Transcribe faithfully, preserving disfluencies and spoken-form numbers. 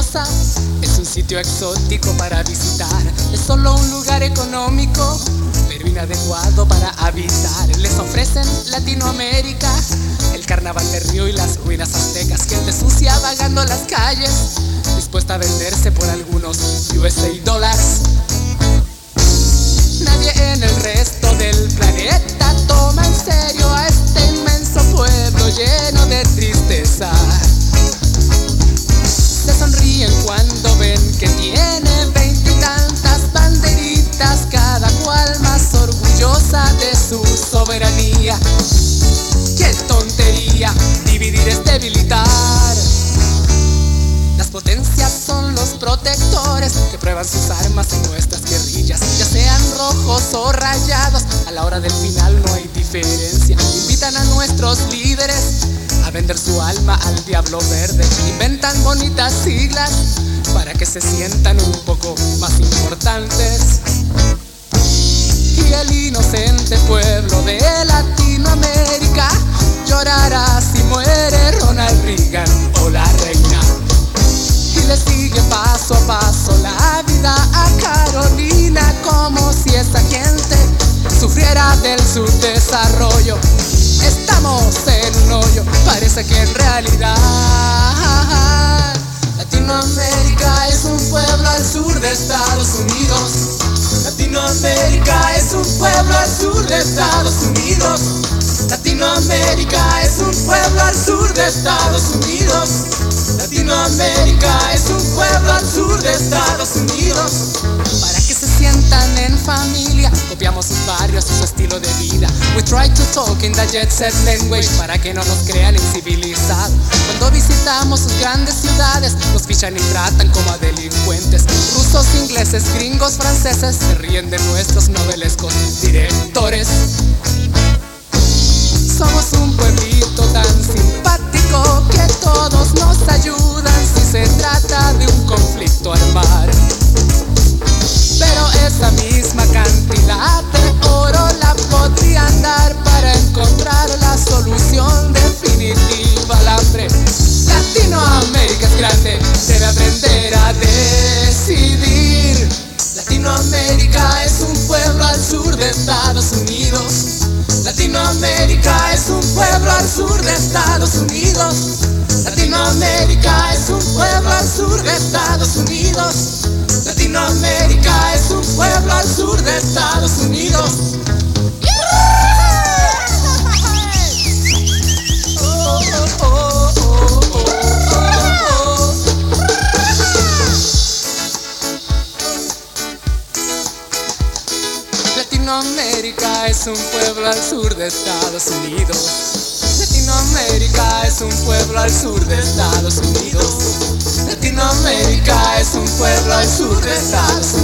orgullosa. Es un sitio exótico para visitar. Es solo un lugar económico, pero inadecuado para habitar. Les ofrecen Latinoamérica, el carnaval de Río y las ruinas aztecas. Gente sucia vagando las calles, dispuesta a venderse por algunos U S A dólares. Nadie en el resto del planeta toma en serio a este inmenso pueblo lleno de tristeza. Se sonríen cuando ven que tiene veintitantas banderitas, cada cual más orgullosa de su soberanía. ¡Qué tontería! Dividir es debilitar. Las potencias son los protectores que prueban sus armas en nuestras guerrillas. Ya sean rojos o rayados, a la hora del final no hay diferencia. Invitan a nuestros líderes a vender su alma al diablo verde. Inventan bonitas siglas para que se sientan un poco más importantes. Y el inocente pueblo de Latinoamérica llorará si muere Ronald Reagan o la reina. Y le sigue paso a paso la vida a Carolina, como si esa gente sufriera del subdesarrollo. Estamos en un hoyo, parece que en realidad Latinoamérica es un pueblo al sur de Estados Unidos. Latinoamérica es un pueblo al sur de Estados Unidos. Latinoamérica es un pueblo al sur de Estados Unidos. Latinoamérica es un pueblo al sur de Estados Unidos. Para que se sientan en familia, copiamos sus barrios y su estilo de vida. We try to talk in the jet set language para que no nos crean incivilizados. Cuando visitamos sus grandes ciudades, nos fichan y tratan como a delincuentes. Rusos, ingleses, gringos, franceses se ríen de nuestros novelescos directores. Somos un pueblito tan simpático que todos nos ayudan si se trata de un conflicto armado. Pero esa misma cantidad de oro la podrían dar para encontrar la solución definitiva al hambre. Latinoamérica es grande, debe aprender a decidir. Latinoamérica es un pueblo al sur de Estados Unidos. Latinoamérica es un pueblo al sur de Estados Unidos. Latinoamérica es un pueblo al sur de Estados Unidos. Latinoamérica es un pueblo al sur de Estados Unidos. Latinoamérica es un pueblo al sur de Estados Unidos. Latinoamérica es un pueblo al sur de Estados Unidos. Latinoamérica es un pueblo al sur de Estados Unidos.